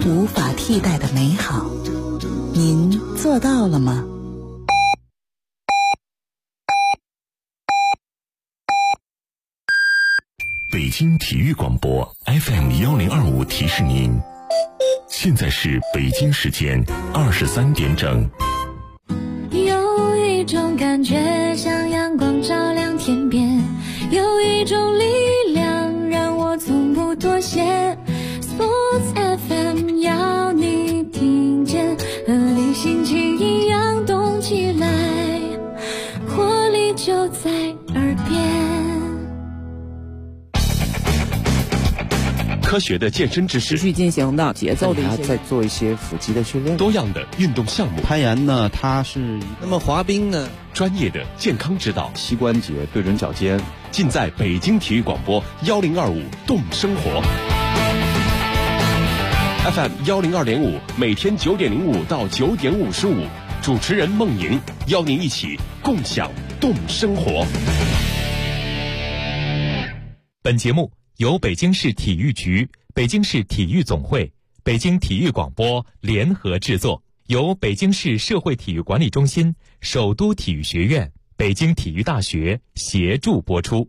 无法替代的美好，您做到了吗？ 北京体育广播 FM1025 提示您，现在是北京时间23点整。 有一种感觉像阳光照亮天边，有一种力量让我从不妥协。Sports FM 要你听见，和你心情一样动起来，活力就在耳边。 科学的健身知识， 持续进行的节奏的一些， 再做一些腹肌的训练， 多样的运动项目。 攀岩呢，它是那么滑冰呢， 专业的健康指导， 膝关节、对准脚尖， 尽在北京体育广播1025动生活 FM 102.5，每天9点05到9点55，主持人孟莹邀您一起共享动生活。 本节目由北京市体育局、北京市体育总会、北京体育广播联合制作，由北京市社会体育管理中心、首都体育学院、北京体育大学协助播出。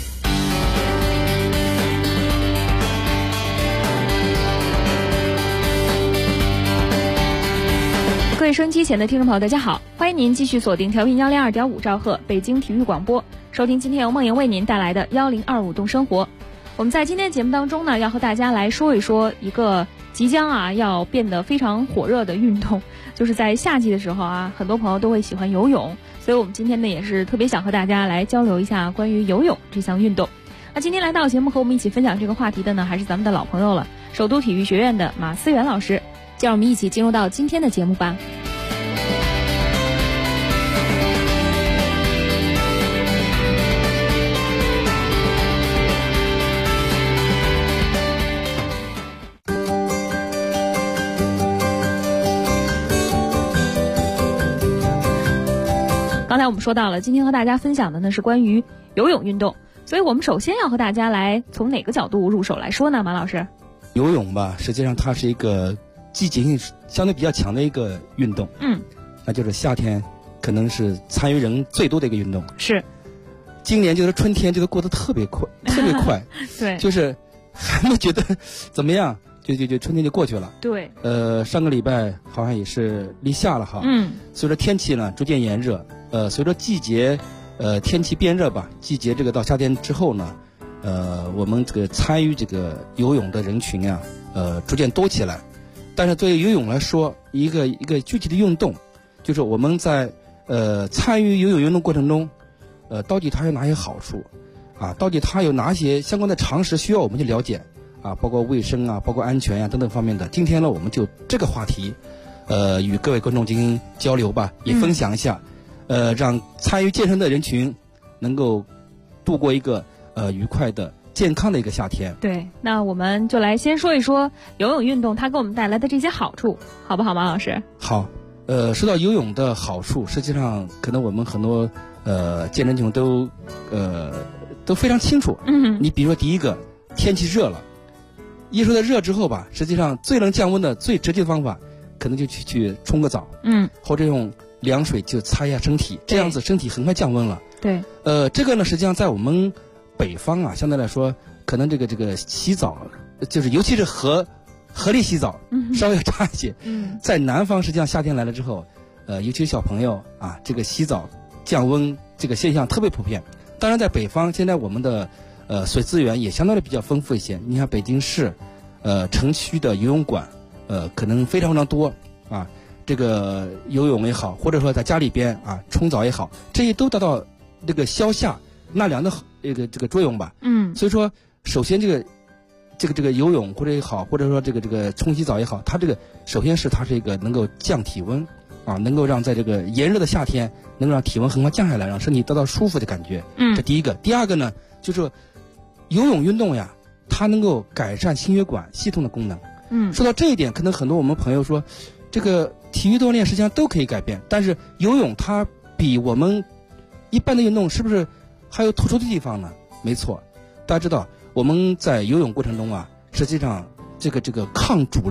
各位收音机前的听众朋友，大家好，欢迎您继续锁定调频102.5兆赫北京体育广播，收听今天由梦莹为您带来的1025动生活。我们在今天节目当中呢，要和大家来说一说一个即将要变得非常火热的运动，就是在夏季的时候很多朋友都会喜欢游泳，所以我们今天呢也是特别想和大家来交流一下关于游泳这项运动。那今天来到节目和我们一起分享这个话题的呢，还是咱们的老朋友了，首都体育学院的马思源老师，就让我们一起进入到今天的节目吧。刚才我们说到了，今天和大家分享的呢是关于游泳运动，所以我们首先要和大家来从哪个角度入手来说呢？马老师， 游泳吧，实际上它是一个季节性相对比较强的一个运动，那就是夏天可能是参与人最多的一个运动。 是， 今年就是春天，就是过得特别快，特别快， 对， 就是还没觉得怎么样，就春天就过去了。 对， 上个礼拜好像也是立夏了哈，随着天气呢逐渐炎热。随着季节，天气变热吧，季节这个到夏天之后呢，我们这个参与这个游泳的人群啊，逐渐多起来。但是对于游泳来说，一个具体的运动，就是我们在参与游泳运动过程中，到底它有哪些好处啊？到底它有哪些相关的常识需要我们去了解啊？包括卫生啊，包括安全呀等等方面的。今天呢，我们就这个话题，与各位观众进行交流吧，也分享一下。让参与健身的人群能够度过一个愉快的、健康的一个夏天。 对，那我们就来先说一说游泳运动它给我们带来的这些好处，好不好，马老师？ 好，说到游泳的好处，实际上可能我们很多健身群都非常清楚。你比如说第一个，天气热了，一说到热之后吧，实际上最能降温的、最直接的方法，可能就去冲个澡，或者用凉水就擦一下身体，这样子身体很快降温了。 对， 这个呢，实际上在我们北方啊，相对来说，可能这个洗澡，就是尤其是河里洗澡，稍微要差一些。在南方，实际上夏天来了之后，尤其是小朋友啊，这个洗澡降温这个现象特别普遍。当然，在北方，现在我们的水资源也相对的比较丰富一些。你看北京市，城区的游泳馆，可能非常非常多啊。这个游泳也好，或者说在家里边啊冲澡也好，这些都达到这个消夏纳凉的这个作用吧。所以说，首先这个游泳或者也好，或者说这个冲洗澡也好，它这个首先是它是一个能够降体温啊，能够让在这个炎热的夏天能够让体温很快降下来，让身体得到舒服的感觉。这第一个。第二个呢，就是游泳运动呀，它能够改善心血管系统的功能。说到这一点，可能很多我们朋友说，这个体育锻炼实际上都可以改变，但是游泳它比我们一般的运动是不是还有突出的地方呢？没错，大家知道我们在游泳过程中啊，实际上这个抗阻力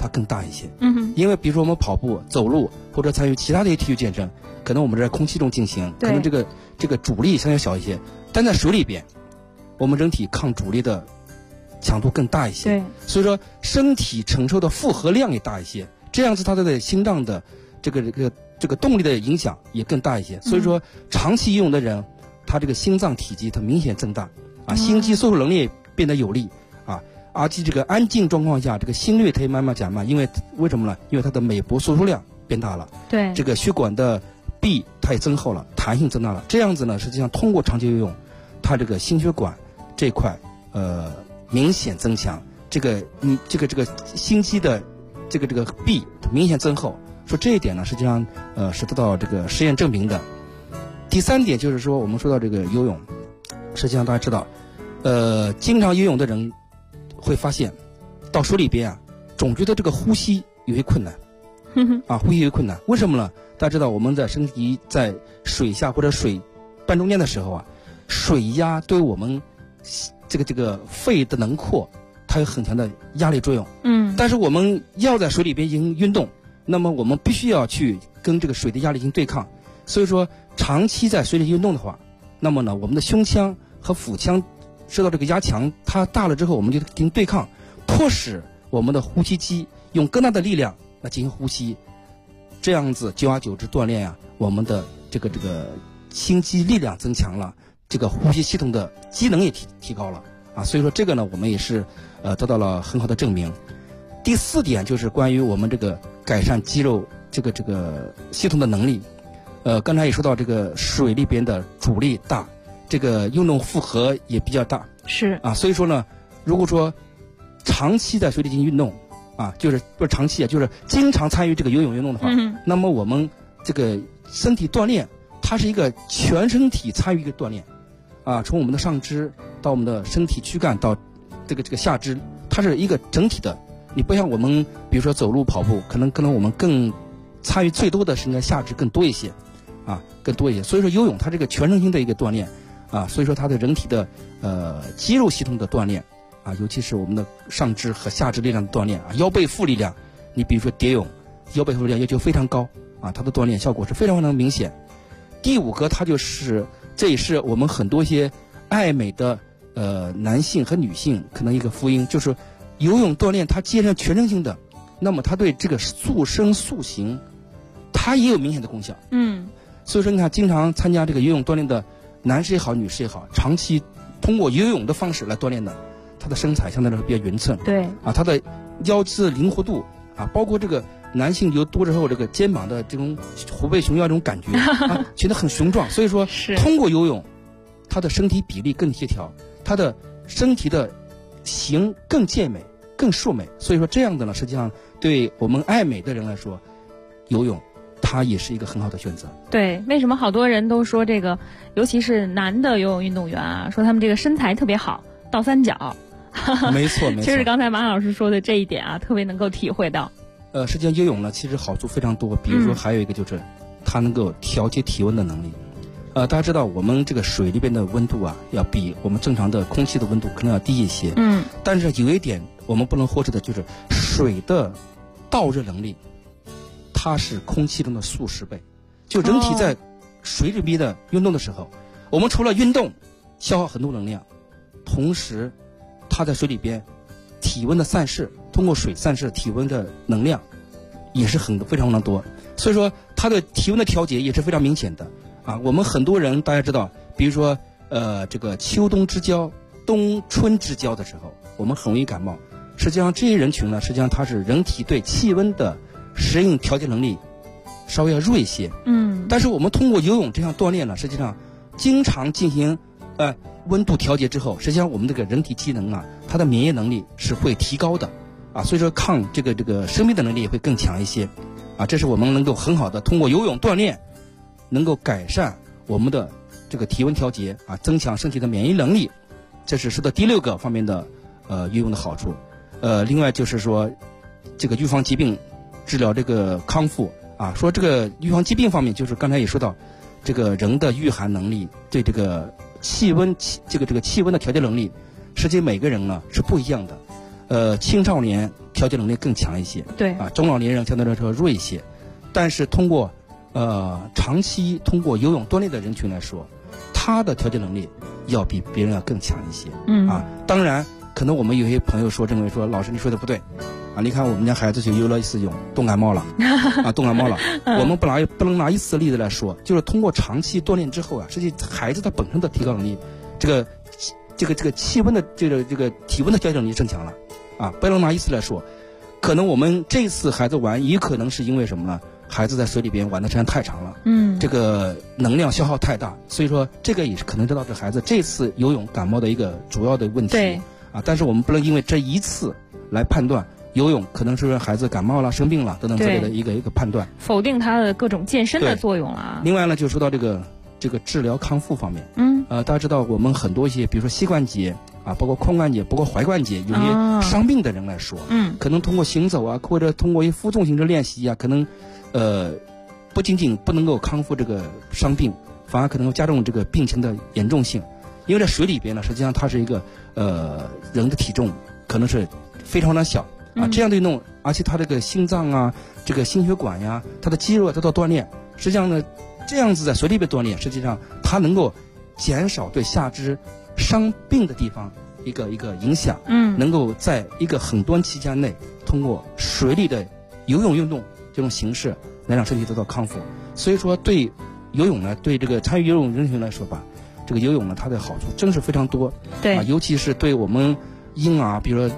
它更大一些。因为比如说我们跑步、走路或者参与其他的一些体育健身，可能我们在空气中进行，可能这个阻力相对小一些，但在水里边，我们人体抗阻力的强度更大一些。 对， 所以说身体承受的负荷量也大一些，这样子它的心脏的这个动力的影响也更大一些。所以说长期游泳的人，他这个心脏体积它明显增大啊，心肌收缩能力变得有力啊，而且这个安静状况下，这个心率它也慢慢减慢，因为为什么呢？因为它的每搏输出量变大了， 对， 这个血管的壁它也增厚了，弹性增大了，这样子呢，实际上通过长期游泳，它这个心血管这块明显增强，这个心肌的这个壁明显增厚。说这一点呢，实际上是得到这个实验证明的。第三点就是说，我们说到这个游泳，实际上大家知道，经常游泳的人会发现，到水里边啊，总觉得这个呼吸有些困难，啊，呼吸有些困难。为什么呢？大家知道，我们在身体在水下或者水半中间的时候啊，水压对我们这个肺的能扩，它有很强的压力作用。但是我们要在水里边进行运动，那么我们必须要去跟这个水的压力进行对抗。所以说，长期在水里运动的话，那么呢，我们的胸腔和腹腔受到这个压强，它大了之后，我们就进行对抗，迫使我们的呼吸机用更大的力量来进行呼吸。这样子久而久之锻炼呀，我们的这个心肌力量增强了，这个呼吸系统的机能也提高了啊。所以说这个呢，我们也是得到了很好的证明。第四点就是关于我们这个改善肌肉这个系统的能力。刚才也说到这个水里边的阻力大，这个运动负荷也比较大， 是啊， 所以说呢，如果说长期在水里进行运动啊，就是不是长期啊，就是经常参与这个游泳运动的话，那么我们这个身体锻炼，它是一个全身体参与一个锻炼啊，从我们的上肢到我们的身体躯干到这个下肢，它是一个整体的。你不像我们比如说走路跑步，可能我们更参与最多的是应该下肢更多一些啊，更多一些。所以说游泳它这个全身心的一个锻炼啊，所以说它的人体的肌肉系统的锻炼啊，尤其是我们的上肢和下肢力量的锻炼啊，腰背腹力量，你比如说蝶泳，腰背腹力量要求非常高啊，它的锻炼效果是非常非常明显。第五个，它就是这也是我们很多一些爱美的男性和女性可能一个福音，就是游泳锻炼它既然全身性的，那么它对这个塑身塑形它也有明显的功效。所以说你看经常参加这个游泳锻炼的男士也好女士也好，长期通过游泳的方式来锻炼的，他的身材相对来说比较匀称， 对啊，他的腰肢的灵活度啊，包括这个男性游多之后这个肩膀的这种虎背熊腰这种感觉啊，觉得很雄壮。所以说通过游泳，他的身体比例更协调，他的身体的形更健美更硕美。所以说这样的呢，实际上对我们爱美的人来说，游泳它也是一个很好的选择。 对，为什么好多人都说这个，尤其是男的游泳运动员啊，说他们这个身材特别好，倒三角。 没错。 其实刚才马老师说的这一点啊，特别能够体会到。 实际上游泳呢，其实好处非常多。比如说还有一个就是，它能够调节体温的能力。大家知道我们这个水里边的温度啊，要比我们正常的空气的温度可能要低一些。但是有一点我们不能忽视的就是，水的导热能力，它是空气中的数十倍。就人体在水里边的运动的时候，我们除了运动消耗很多能量，同时它在水里边体温的散失，通过水散失体温的能量也是非常多。所以说它的体温的调节也是非常明显的啊。我们很多人大家知道，比如说这个秋冬之交、冬春之交的时候，我们很容易感冒。实际上这些人群呢，实际上它是人体对气温的适应调节能力稍微要弱一些。但是我们通过游泳这样锻炼呢，实际上经常进行温度调节之后，实际上我们这个人体机能啊，它的免疫能力是会提高的啊，所以说抗这个生病的能力也会更强一些啊。这是我们能够很好的通过游泳锻炼，能够改善我们的这个体温调节啊，增强身体的免疫能力。这是说的第6个方面的游泳的好处。另外就是说这个预防疾病、治疗这个康复啊。说这个预防疾病方面，就是刚才也说到，这个人的御寒能力对这个气温这个气温的调节能力，实际每个人呢是不一样的。 青少年调节能力更强一些， 对中老年人相对来说弱一些，但是通过长期通过游泳锻炼的人群来说，他的调节能力要比别人要更强一些。当然可能我们有些朋友认为说，老师你说的不对你看我们家孩子去游了一次泳，冻感冒了冻感冒了我们不能拿一次例子来说，就是通过长期锻炼之后实际孩子他本身的提高能力，这个气温的这个体温的调节能力增强了不能拿一次来说。可能我们这次孩子玩也可能是因为什么呢？孩子在水里边玩的时间太长了，这个能量消耗太大，所以说这个也是可能导致孩子这次游泳感冒的一个主要的问题。 对但是我们不能因为这一次来判断游泳可能是让孩子感冒了、生病了等等之类的一个判断， 否定它的各种健身的作用了。 另外呢，就说到这个治疗康复方面，大家知道我们很多一些，比如说膝关节包括髋关节、包括踝关节，有些伤病的人来说，可能通过行走或者通过一些负重型的练习可能不仅仅不能够康复这个伤病，反而可能加重这个病情的严重性。因为在水里边呢，实际上它是一个人的体重可能是非常的小这样的运动，而且它这个心脏这个心血管它的肌肉得到锻炼，实际上呢，这样子在水里边锻炼，实际上它能够减少对下肢伤病的地方一个影响，能够在一个很短期间内通过水里的游泳运动这种形式来让身体得到康复。所以说对游泳呢，对这个参与游泳人群来说吧，这个游泳呢它的好处真是非常多。 对尤其是对我们婴儿，比如说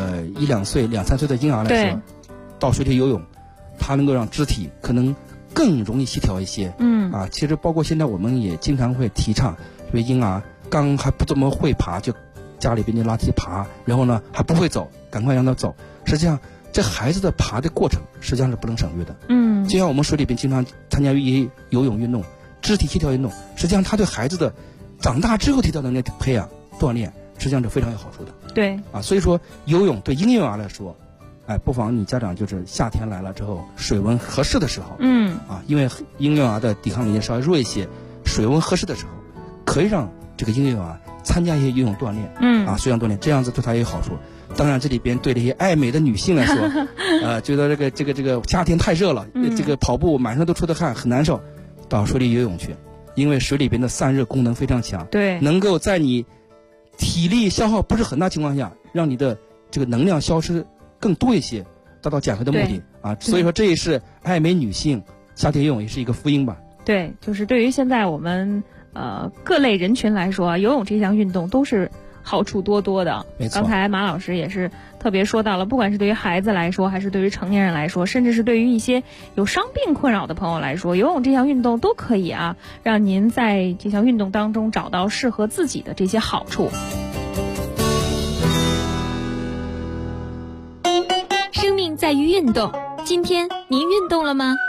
1-2岁、2-3岁的婴儿来说，到水里游泳，它能够让肢体可能更容易协调一些。其实包括现在我们也经常会提倡，因为婴儿刚还不怎么会爬，就家里边就拉梯爬，然后呢还不会走，赶快让他走。实际上这孩子的爬的过程实际上是不能省略的。就像我们水里边经常参加一些游泳运动、肢体协调运动，实际上它对孩子的长大之后提高能力的培养锻炼实际上是非常有好处的。 对所以说游泳对婴幼儿来说，不妨你家长就是夏天来了之后，水温合适的时候，因为婴幼儿的抵抗力稍微弱一些，水温合适的时候，可以让这个婴幼儿参加一些游泳锻炼，水上锻炼，这样子对他也有好处。当然这里边对这些爱美的女性来说，觉得这个夏天太热了，这个跑步满身都出的汗很难受，到水里游泳去，因为水里边的散热功能非常强， 对， 能够在你体力消耗不是很大情况下，让你的这个能量消失更多一些，达到减肥的目的所以说这也是爱美女性夏天游泳也是一个福音吧。 对，就是对于现在我们各类人群来说，游泳这项运动都是好处多多的。 没错， 刚才马老师也是特别说到了，不管是对于孩子来说，还是对于成年人来说，甚至是对于一些有伤病困扰的朋友来说，游泳这项运动都可以让您在这项运动当中找到适合自己的这些好处。 生命在于运动，今天您运动了吗？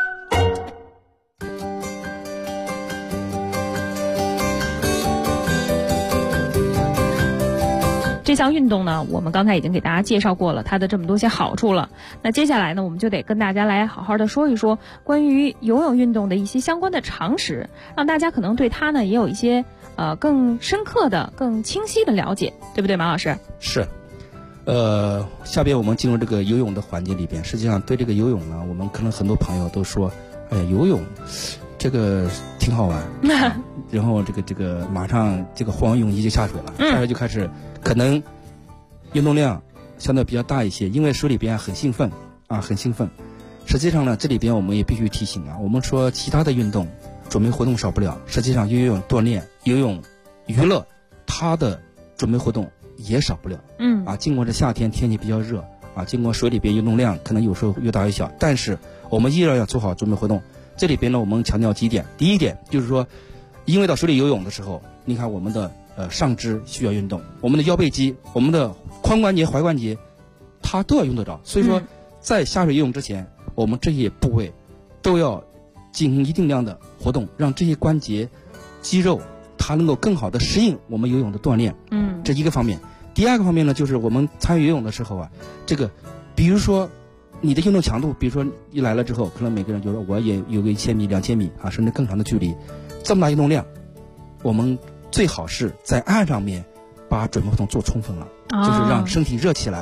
这项运动呢，我们刚才已经给大家介绍过了它的这么多些好处了。那接下来呢，我们就得跟大家来好好的说一说关于游泳运动的一些相关的常识，让大家可能对它呢也有一些更深刻的、更清晰的了解，对不对，马老师？ 是。下边我们进入这个游泳的环节里边，实际上对这个游泳呢，我们可能很多朋友都说，游泳这个挺好玩，然后这个马上这个换完泳衣就下水了，下水就开始可能运动量相对比较大一些，因为水里边很兴奋。实际上呢，这里边我们也必须提醒我们说其他的运动准备活动少不了，实际上游泳锻炼、游泳娱乐，它的准备活动也少不了。经过这夏天天气比较热经过水里边运动量可能有时候越大越小，但是我们依然要做好准备活动。这里边呢，我们强调几点。第一点就是说，因为到水里游泳的时候，你看我们的上肢需要运动，我们的腰背肌、我们的髋关节、踝关节，它都要用得着。所以说，在下水游泳之前，我们这些部位都要进行一定量的活动，让这些关节、肌肉它能够更好的适应我们游泳的锻炼。这一个方面。第二个方面呢，就是我们参与游泳的时候这个比如说你的运动强度，比如说一来了之后，可能每个人就说我也有个1000米、2000米甚至更长的距离，这么大运动量，我们最好是在岸上面把准备活动做充分了，就是让身体热起来，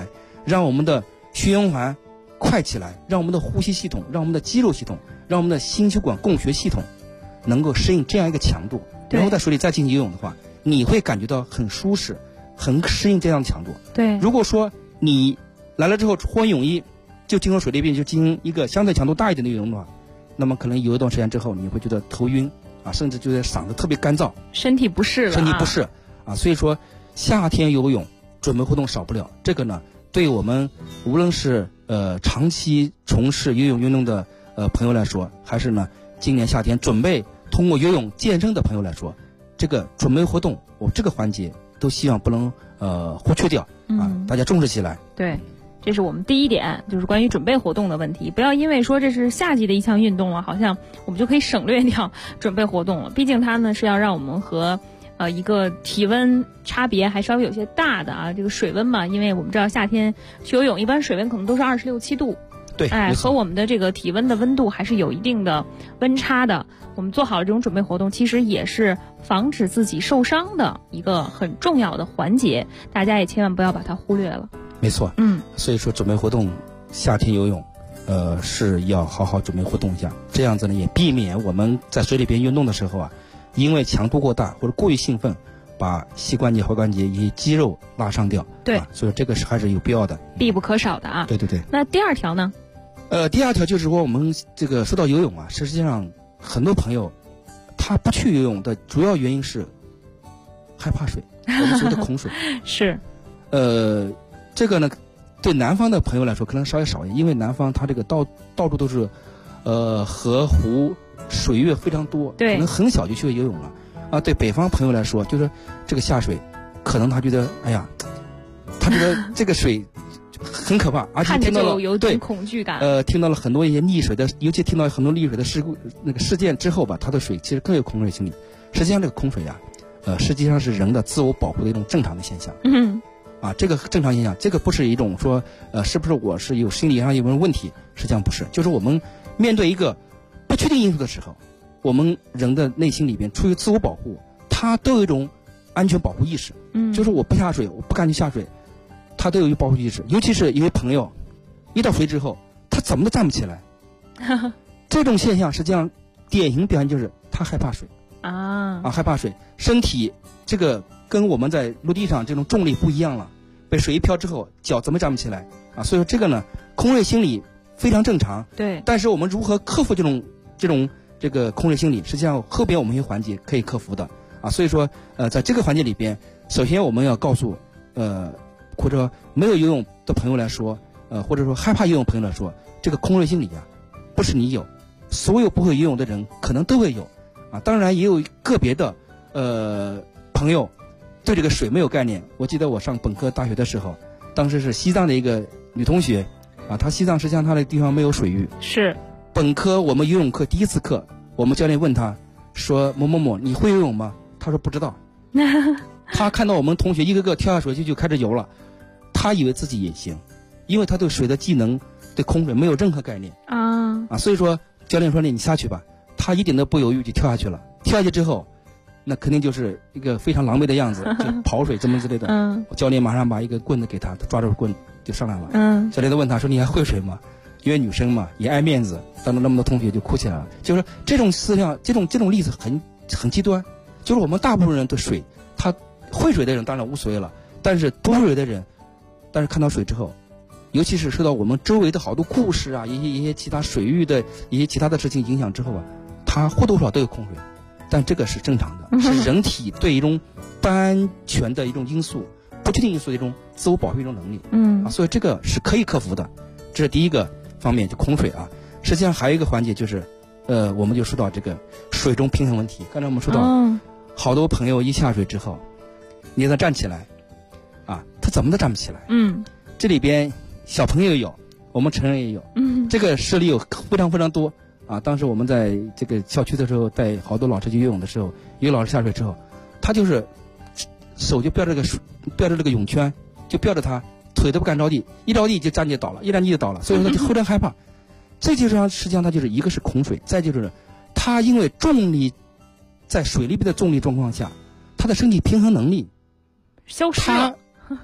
让我们的循环快起来，让我们的呼吸系统，让我们的肌肉系统，让我们的心血管供血系统能够适应这样一个强度，然后在水里再进行游泳的话，你会感觉到很舒适，很适应这样的强度。 对， 如果说你来了之后换泳衣就进入水里边就进行一个相对强度大一点的游泳的话，那么可能游一段时间之后你会觉得头晕啊，甚至觉得嗓子特别干燥， 身体不适了， 身体不适啊。所以说夏天游泳准备活动少不了，这个呢对我们无论是长期从事游泳运动的朋友来说，还是呢今年夏天准备通过游泳健身的朋友来说，这个准备活动我这个环节都希望不能忽略掉啊，大家重视起来。 对，这是我们第一点，就是关于准备活动的问题。不要因为说这是夏季的一项运动了，好像我们就可以省略掉准备活动了。毕竟它呢是要让我们和一个体温差别还稍微有些大的啊，这个水温嘛，因为我们知道夏天去游泳一般水温可能都是26、7度。 对， 和我们的这个体温的温度还是有一定的温差的。我们做好了这种准备活动，其实也是防止自己受伤的一个很重要的环节，大家也千万不要把它忽略了。 没错，所以说准备活动，夏天游泳，是要好好准备活动一下，这样子呢也避免我们在水里边运动的时候啊，因为强度过大或者过于兴奋，把膝关节、踝关节以及肌肉拉伤掉。 对， 所以这个是还是有必要的， 必不可少的啊。 对对对。 那第二条呢？ 第二条就是说，我们这个说到游泳啊，实际上很多朋友他不去游泳的主要原因是害怕水，我们说的恐水。 是。 这个呢，对南方的朋友来说可能稍微少一点，因为南方它这个到处都是河湖水域非常多， 对， 可能很小就去游泳了啊。对北方朋友来说，就是这个下水，可能他觉得哎呀，他觉得这个水很可怕，而且听到了有点恐惧感。 听到了很多一些溺水的，尤其听到很多溺水的事件之后吧，他的水其实更有恐水心理。实际上这个恐水啊，实际上是人的自我保护的一种正常的现象。这个正常现象，这个不是一种说是不是我是有心理上有没有问题，实际上不是，就是我们面对一个不确定因素的时候，我们人的内心里边出于自我保护，他都有一种安全保护意识。就是我不下水，我不敢去下水，他都有一保护意识。尤其是一位朋友一到水之后，他怎么都站不起来。这种现象实际上典型表现就是他害怕水害怕水，身体这个跟我们在陆地上这种重力不一样了，被水一漂之后脚怎么站不起来啊？所以说这个呢，恐水心理非常正常。 对， 但是我们如何克服这个恐水心理，实际上后边我们一些环节可以克服的啊。所以说在这个环节里边，首先我们要告诉或者没有游泳的朋友来说，或者说害怕游泳朋友来说，这个恐水心理啊，不是你有，所有不会游泳的人可能都会有啊。当然也有个别的朋友对这个水没有概念。我记得我上本科大学的时候，当时是西藏的一个女同学啊，她西藏实际上她的地方没有水域。 是。 本科我们游泳课第一次课，我们教练问她说：“某某某，你会游泳吗？”她说不知道。她看到我们同学一个个跳下水就开始游了，她以为自己也行，因为她对水的技能、对空水没有任何概念所以说教练说你下去吧，她一点都不犹豫就跳下去了。跳下去之后，那肯定就是一个非常狼狈的样子，就跑水什么之类的。教练马上把一个棍子给他抓着棍就上来了。教练都问他说：“你还会水吗？”因为女生嘛也爱面子，当着那么多同学就哭起来了。就是这种思想，这种例子很极端。就是我们大部分人对水，他会水的人当然无所谓了，但是不会水的人，但是看到水之后，尤其是受到我们周围的好多故事啊，一些其他水域的一些其他的事情影响之后啊，他或多或少都有恐水。但这个是正常的，是人体对一种不安全的一种因素、不确定因素的一种自我保护一种能力。所以这个是可以克服的。这是第一个方面，就恐水啊。实际上还有一个环节就是，我们就说到这个水中平衡问题。刚才我们说到，好多朋友一下水之后，你让他站起来，他怎么都站不起来。这里边小朋友有，我们成人也有。这个事例有非常非常多。当时我们在这个校区的时候，带好多老师去游泳的时候，有老师下水之后，他就是手就标着这个泳圈，就标着他，腿都不敢着地，一着地就站起倒了，一站地就倒了，所以说他就非常害怕。这就是实际上他就是一个是恐水，再就是他因为重力在水里边的重力状况下，他的身体平衡能力消失了，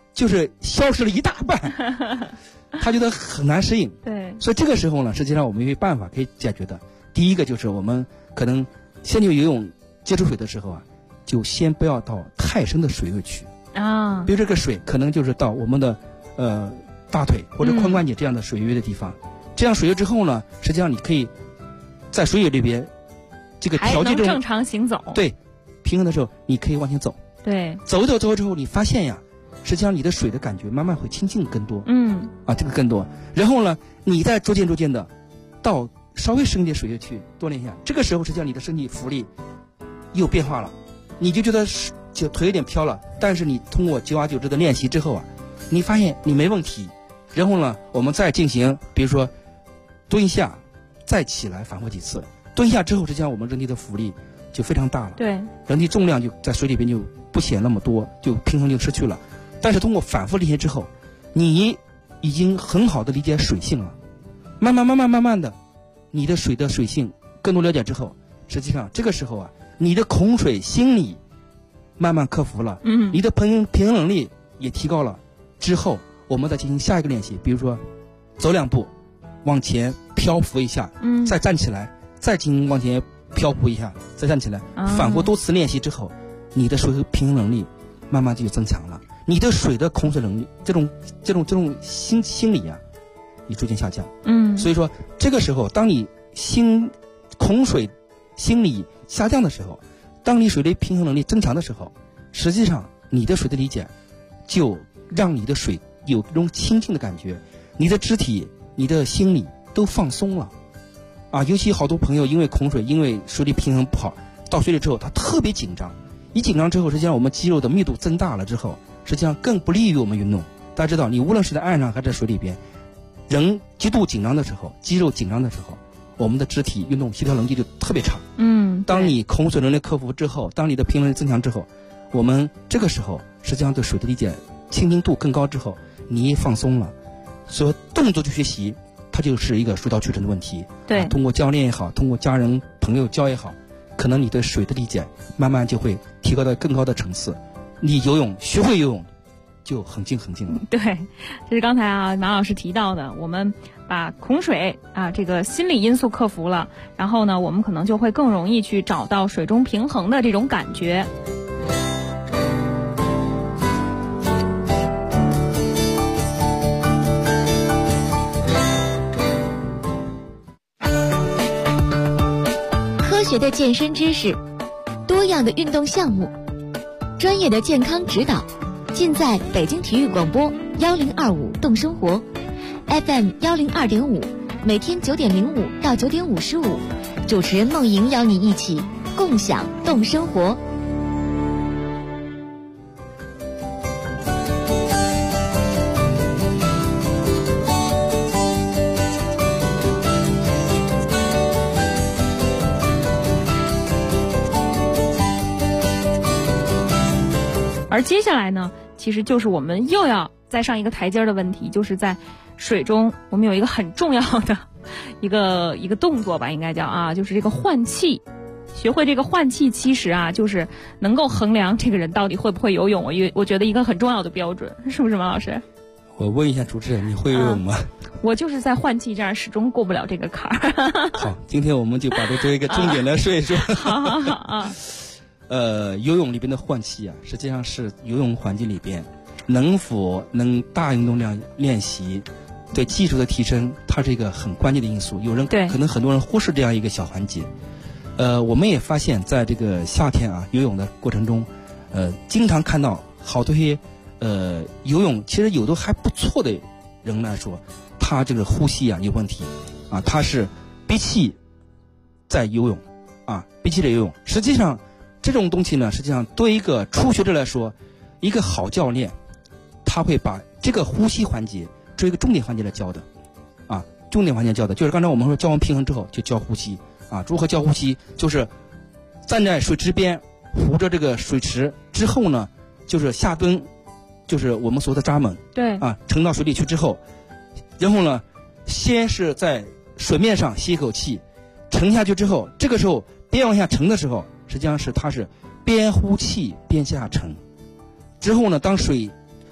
就是消失了一大半，他觉得很难适应。 对， 所以这个时候呢，实际上我们有办法可以解决的。第一个就是我们可能先去游泳接触水的时候啊，就先不要到太深的水位去啊。 比如这个水可能就是到我们的大腿或者髋关节这样的水位的地方，这样水位之后呢，实际上你可以在水里边这个调节这种正常行走， 对，平衡的时候你可以往前走， 对， 走之后你发现呀，实际上你的水的感觉慢慢会清净更多，这个更多。然后呢，你再逐渐的到稍微深一点水位去锻炼一下，这个时候实际上你的身体浮力又变化了，你就觉得就腿有点飘了，但是你通过久而久之的练习之后啊，你发现你没问题。然后呢，我们再进行，比如说蹲下，再起来，反复几次。蹲下之后，实际上我们人体的浮力就非常大了， 对， 人体重量就在水里边就不显那么多，就平衡就失去了。但是通过反复练习之后，你已经很好的理解水性了，慢慢的，你的水的水性更多了解之后，实际上这个时候啊，你的恐水心理慢慢克服了，你的平衡能力也提高了。之后我们再进行下一个练习，比如说走2步，往前漂浮一下，再站起来，再进行往前漂浮一下，再站起来，反复多次练习之后，你的水平衡能力慢慢就增强了，你的水的控水能力，这种心理啊，你逐渐下降。所以说这个时候，当你控水心理下降的时候，当你水的平衡能力增强的时候，实际上你的水的理解就让你的水有这种清净的感觉，你的肢体、你的心理都放松了啊！尤其好多朋友因为恐水，因为水里平衡不好，到水里之后他特别紧张，一紧张之后，实际上我们肌肉的密度增大了之后，实际上更不利于我们运动。大家知道，你无论是在岸上还是在水里边，人极度紧张的时候，肌肉紧张的时候，我们的肢体运动协调能力就特别差。当你恐水能力克服之后，当你的平衡能力增强之后，我们这个时候实际上对水的理解清净度更高之后，你也放松了。所以动作去学习，它就是一个水到渠成的问题。 对， 通过教练也好，通过家人朋友教也好，可能你对水的理解慢慢就会提高到更高的层次。你学会游泳就很近了。 对，这是刚才马老师提到的，我们把恐水这个心理因素克服了，然后呢，我们可能就会更容易去找到水中平衡的这种感觉。 科学的健身知识，多样的运动项目，专业的健康指导，尽在北京体育广播1025动生活 FM 102.5，每天9点05到9点55，主持人梦莹邀你一起共享动生活。 而接下来呢，其实就是我们又要再上一个台阶的问题，就是在水中我们有一个很重要的一个动作吧，应该叫就是这个换气。学会这个换气，其实就是能够衡量这个人到底会不会游泳。我觉得一个很重要的标准，是不是马老师？ 我问一下主持人，你会游泳吗？ 我就是在换气这儿始终过不了这个坎儿。 好，今天我们就把这作为一个重点来说一说。 好。 游泳里边的换气实际上是游泳环境里边能大运动量练习对技术的提升，它是一个很关键的因素。可能很多人忽视这样一个小环节。我们也发现，在这个夏天游泳的过程中，经常看到好多些游泳其实有的还不错的人来说，他这个呼吸有问题他是憋气在游泳憋气在游泳。实际上这种东西呢，实际上对一个初学者来说，一个好教练他会把这个呼吸环节作为一个重点环节来教的重点环节教的就是刚才我们说教完平衡之后就教呼吸如何教呼吸，就是站在水池边扶着这个水池之后呢，就是下蹲，就是我们所谓的扎猛， 对沉到水里去之后，然后呢先是在水面上吸一口气，沉下去之后，这个时候边往下沉的时候，实际上它是边呼气边下沉。之后呢，当水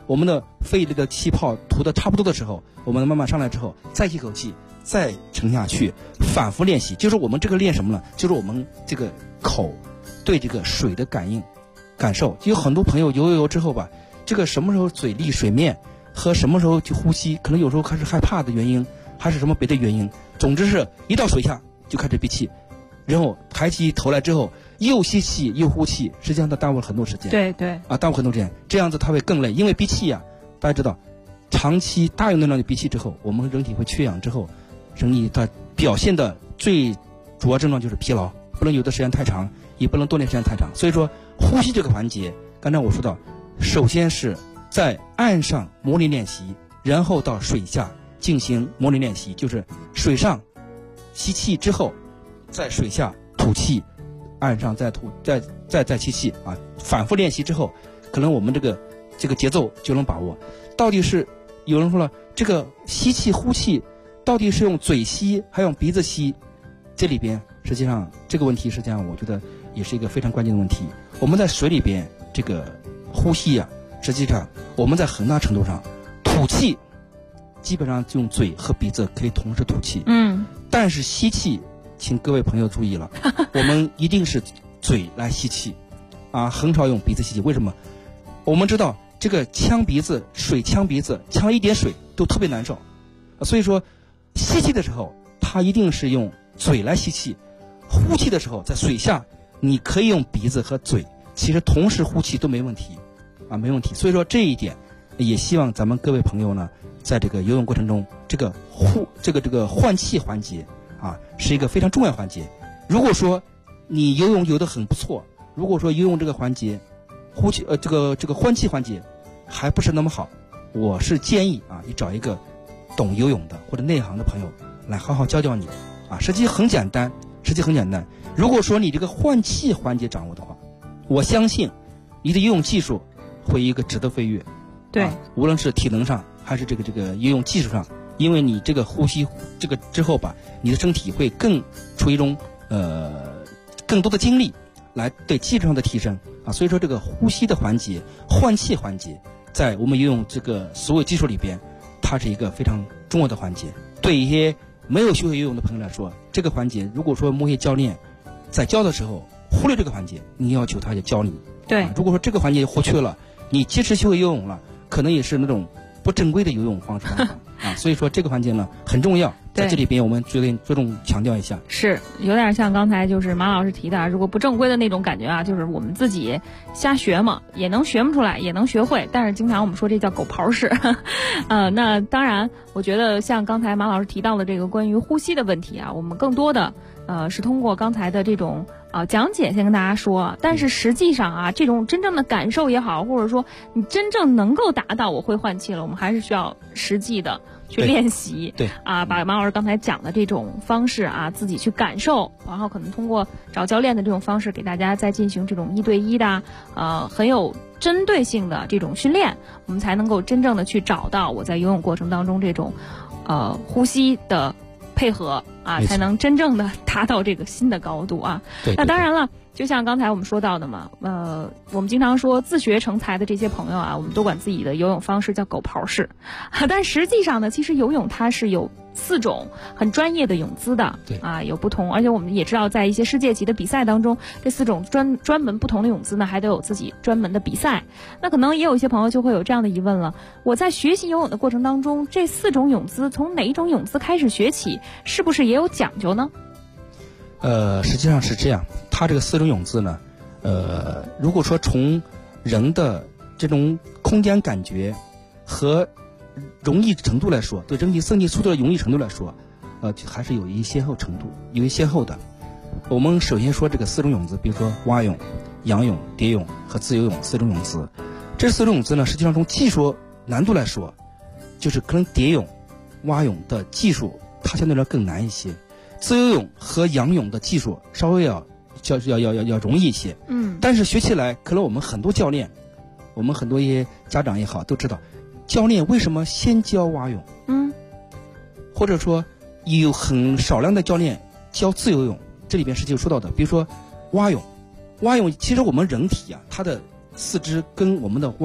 我们的肺里的气泡吐的差不多的时候，我们慢慢上来之后，再吸口气，再沉下去，反复练习。就是我们这个练什么呢？就是我们这个口对这个水的感受。有很多朋友游之后吧，这个什么时候嘴离水面和什么时候去呼吸，可能有时候开始害怕的原因，还是什么别的原因。总之是一到水下就开始闭气，然后抬起头来之后又吸气又呼气，实际上它耽误了很多时间。 对对啊， 耽误很多时间，这样子它会更累。因为闭气啊，大家知道，长期大用能量的闭气之后，我们人体会缺氧之后，人体它表现的最主要症状就是疲劳，不能有的时间太长，也不能多练时间太长。所以说呼吸这个环节，刚才我说到，首先是在岸上模拟练习，然后到水下进行模拟练习，就是水上吸气之后，在水下吐气，岸上再吐，再吸气啊，反复练习之后，可能我们这个节奏就能把握。到底是有人说了，这个吸气呼气到底是用嘴吸还用鼻子吸？这里边实际上这个问题，实际上我觉得也是一个非常关键的问题。我们在水里边这个呼吸啊，实际上我们在很大程度上吐气，基本上用嘴和鼻子可以同时吐气。但是吸气，请各位朋友注意了，我们一定是嘴来吸气，啊，很少用鼻子吸气。为什么？我们知道这个呛鼻子，呛鼻子，呛了一点水都特别难受，所以说吸气的时候，它一定是用嘴来吸气；呼气的时候，在水下你可以用鼻子和嘴，其实同时呼气都没问题，啊，没问题。所以说这一点，也希望咱们各位朋友呢，在这个游泳过程中，这个换气环节啊，是一个非常重要环节。如果说你游泳游得很不错，如果说游泳这个环节，呼气这个换气环节还不是那么好，我是建议啊，你找一个懂游泳的或者内行的朋友来好好教教你啊。实际很简单。如果说你这个换气环节掌握的话，我相信你的游泳技术会一个质的飞跃。 对， 无论是体能上还是这个游泳技术上，因为你这个呼吸这个之后吧，你的身体会更处于一种更多的精力来对技术上的提升啊。所以说这个呼吸的环节、换气环节，在我们游泳这个所有技术里边，它是一个非常重要的环节。对一些没有学会游泳的朋友来说，这个环节如果说某些教练在教的时候忽略这个环节，你要求他也教你。 对， 如果说这个环节或缺了，你即使学会游泳了，可能也是那种不正规的游泳方式啊。所以说这个环节呢很重要，在这里边我们着重强调一下。 是有点像刚才就是马老师提的，如果不正规的那种感觉啊，就是我们自己瞎学嘛，也能学不出来，也能学会，但是经常我们说这叫狗刨式。那当然我觉得像刚才马老师提到的这个关于呼吸的问题啊，我们更多的是通过刚才的这种讲解先跟大家说，但是实际上啊，这种真正的感受也好，或者说你真正能够达到我会换气了，我们还是需要实际的去练习。 对啊，把马老师刚才讲的这种方式啊，自己去感受，然后可能通过找教练的这种方式，给大家再进行这种1对1的很有针对性的这种训练，我们才能够真正的去找到我在游泳过程当中这种呼吸的配合啊，才能真正的达到这个新的高度啊。 对， 那当然了，就像刚才我们说到的嘛，我们经常说自学成才的这些朋友啊，我们都管自己的游泳方式叫狗刨式，但实际上呢，其实游泳它是有4种很专业的泳姿的， 对啊， 有不同，而且我们也知道，在一些世界级的比赛当中，这4种专门不同的泳姿呢，还都有自己专门的比赛。那可能也有一些朋友就会有这样的疑问了：我在学习游泳的过程当中，这4种泳姿从哪一种泳姿开始学起，是不是也有讲究呢？ 实际上是这样，它这个4种泳姿呢，如果说从人的这种空间感觉和容易程度来说，对人体身体素质的容易程度来说，还是有一先后程度，有一先后的。我们首先说这个4种泳姿，比如说蛙泳、仰泳、蝶泳和自由泳4种泳姿。这4种泳姿呢，实际上从技术难度来说，就是可能蝶泳、蛙泳的技术它相对来说更难一些，自由泳和仰泳的技术稍微要容易一些。但是学起来，可能我们很多教练，我们很多一些家长也好都知道，教练为什么先教蛙泳？或者说有很少量的教练教自由泳，这里边是就说到的，比如说蛙泳，其实我们人体啊，它的4肢跟我们的蛙实际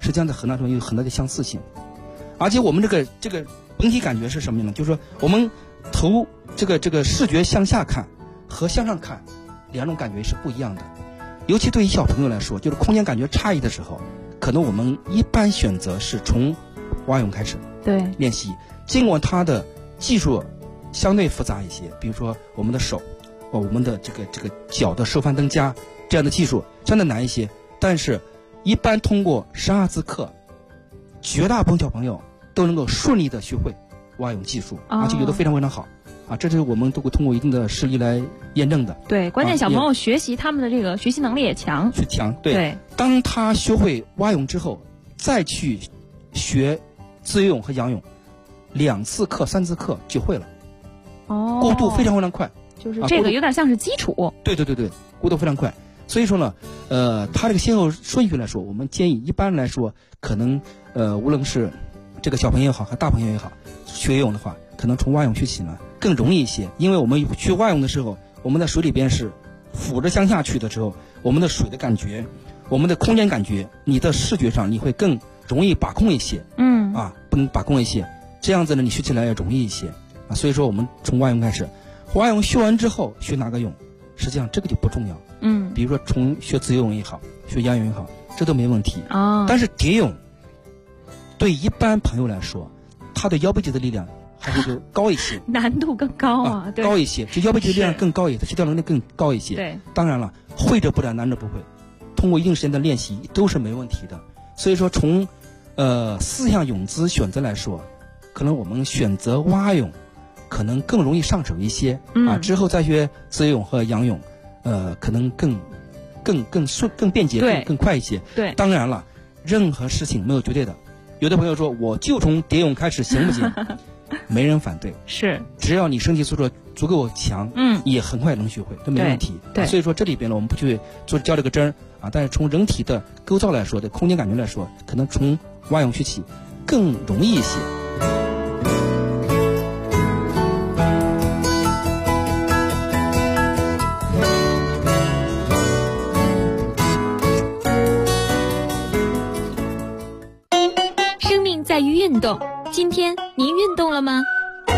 实际上在很大程度有很大的相似性。而且我们这个本体感觉是什么呢？就是说我们头这个视觉向下看和向上看两种感觉是不一样的。尤其对于小朋友来说，就是空间感觉差异的时候，可能我们一般选择是从蛙泳开始练习。尽管它的技术相对复杂一些，比如说我们的手，我们的这个脚的收翻蹬夹这样的技术相对难一些，但是一般通过12次课，绝大部分小朋友都能够顺利的学会蛙泳技术，而且有的非常非常好。这是我们都会通过一定的实例来验证的。 对，关键小朋友学习他们的这个学习能力也强。 对。当他学会蛙泳之后，再去学自由泳和仰泳，2次课、3次课就会了。过渡非常非常快。 就是这个有点像是基础。 对，过渡非常快。所以说呢，他这个先后顺序来说，我们建议一般来说，可能无论是这个小朋友也好，和大朋友也好，学游泳的话，可能从蛙泳学起呢更容易一些。因为我们学蛙泳的时候，我们在水里边是俯着向下去的时候，我们的水的感觉，我们的空间感觉，你的视觉上你会更容易把控一些。把控一些，这样子呢，你学起来也容易一些。所以说我们从蛙泳开始，蛙泳学完之后学哪个泳，实际上这个就不重要。比如说从学自由泳也好，学仰泳也好，这都没问题。但是蝶泳对一般朋友来说，他的腰背肌的力量还是就高一些， 难度更高啊，对， 高一些，就腰背肌的力量更高一些，协调能力更高一些。 对， 当然了，会者不难，难者不会，通过一定时间的练习都是没问题的。所以说从4项泳姿选择来说，可能我们选择蛙泳可能更容易上手一些。之后再学自由泳和仰泳，可能更顺、更便捷、更快一些。 对， 当然了，任何事情没有绝对的。有的朋友说，我就从蝶泳开始行不行？没人反对， 是， 只要你身体素质足够强，也很快能学会，都没问题。 对， 所以说这里边呢，我们不去教这个真儿但是从人体的构造来说，的空间感觉来说，可能从蛙泳学起更容易一些。 生命在于运动，今天您运动了吗？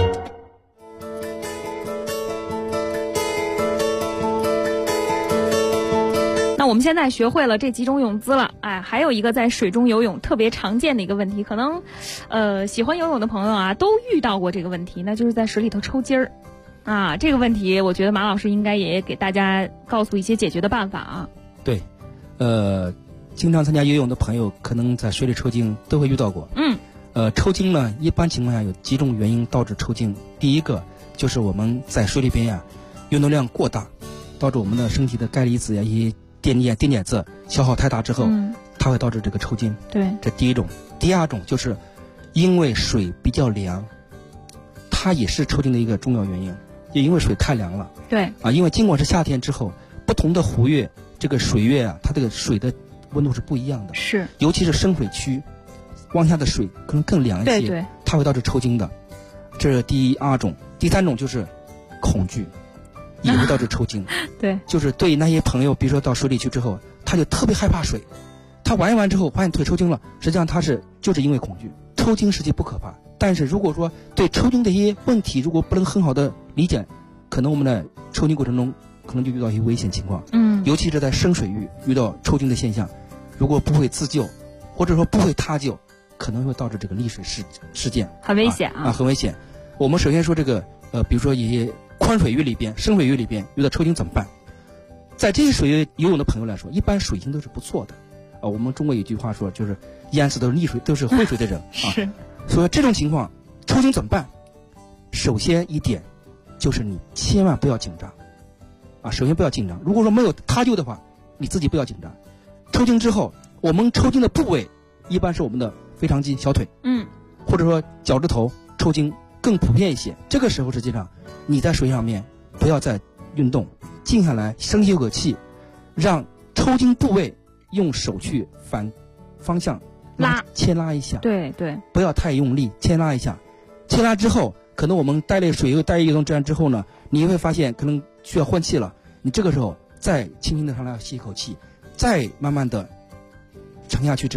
那我们现在学会了这几种泳姿了，还有一个在水中游泳特别常见的一个问题，可能喜欢游泳的朋友都遇到过这个问题，那就是在水里头抽筋儿这个问题我觉得马老师应该也给大家告诉一些解决的办法对，经常参加游泳的朋友可能在水里抽筋都会遇到过。抽筋呢，一般情况下有几种原因导致抽筋。第一个就是我们在水里边运动量过大，导致我们的身体的钙离子以电解质消耗太大之后，它会导致这个抽筋。 对， 这第一种。第二种就是因为水比较凉，它也是抽筋的一个重要原因，也因为水太凉了。 对因为尽管是夏天之后，不同的湖月这个水月它这个水的温度是不一样的， 是， 尤其是深水区，往下的水可能更凉一些， 对， 它会导致抽筋的。这是第二种。第三种就是恐惧，也会导致抽筋。 对， 就是对那些朋友，比如说到水里去之后，他就特别害怕水，他玩一玩之后发现腿抽筋了，实际上就是因为恐惧。抽筋实际不可怕，但是如果说对抽筋的一些问题如果不能很好的理解，可能我们的抽筋过程中可能就遇到一些危险情况。尤其是在深水域遇到抽筋的现象，如果不会自救或者说不会他救，可能会导致这个溺水事件， 很危险很危险。我们首先说这个比如说一些宽水域里边、深水域里边遇到抽筋怎么办？在这些水域游泳的朋友来说，一般水性都是不错的我们中国有句话说，就是淹死都是溺水，都是会水的人是。 所以这种情况抽筋怎么办？首先一点就是你千万不要紧张首先不要紧张。如果说没有他救的话，你自己不要紧张。抽筋之后，我们抽筋的部位一般是我们的腓肠肌、小腿，或者说脚趾头抽筋更普遍一些。这个时候实际上你在水上面不要再运动，静下来深吸口气，让抽筋部位用手去反方向牵拉一下。 对， 不要太用力，牵拉一下。牵拉之后，可能我们带类水又带运动这样之后呢，你会发现可能需要换气了，你这个时候再轻轻的上来吸一口气，再慢慢的沉下去之后，